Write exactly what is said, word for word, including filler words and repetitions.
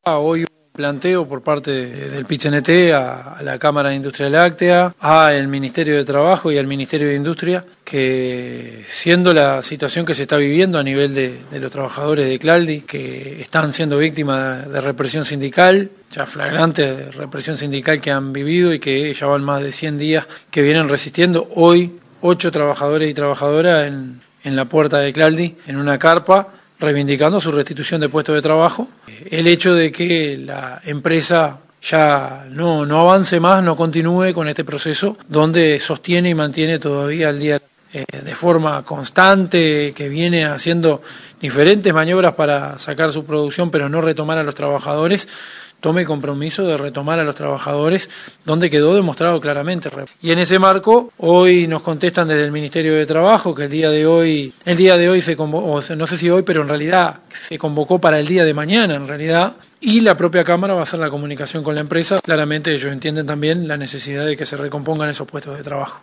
Hoy un planteo por parte del P I T C N T a, a la Cámara de Industria Láctea, al Ministerio de Trabajo y al Ministerio de Industria, que siendo la situación que se está viviendo a nivel de, de los trabajadores de Claldi, que están siendo víctimas de represión sindical, ya flagrante represión sindical que han vivido y que ya van más de cien días que vienen resistiendo, hoy ocho trabajadores y trabajadoras en, en la puerta de Claldi, en una carpa, reivindicando su restitución de puestos de trabajo. El hecho de que la empresa ya no, no avance más, no continúe con este proceso, donde sostiene y mantiene todavía al día eh, de forma constante, que viene haciendo diferentes maniobras para sacar su producción, pero no retomar a los trabajadores, tome compromiso de retomar a los trabajadores, donde quedó demostrado claramente. Y en ese marco, hoy nos contestan desde el Ministerio de Trabajo que el día de hoy, el día de hoy se convocó, no sé si hoy, pero en realidad se convocó para el día de mañana, en realidad, y la propia Cámara va a hacer la comunicación con la empresa. Claramente ellos entienden también la necesidad de que se recompongan esos puestos de trabajo.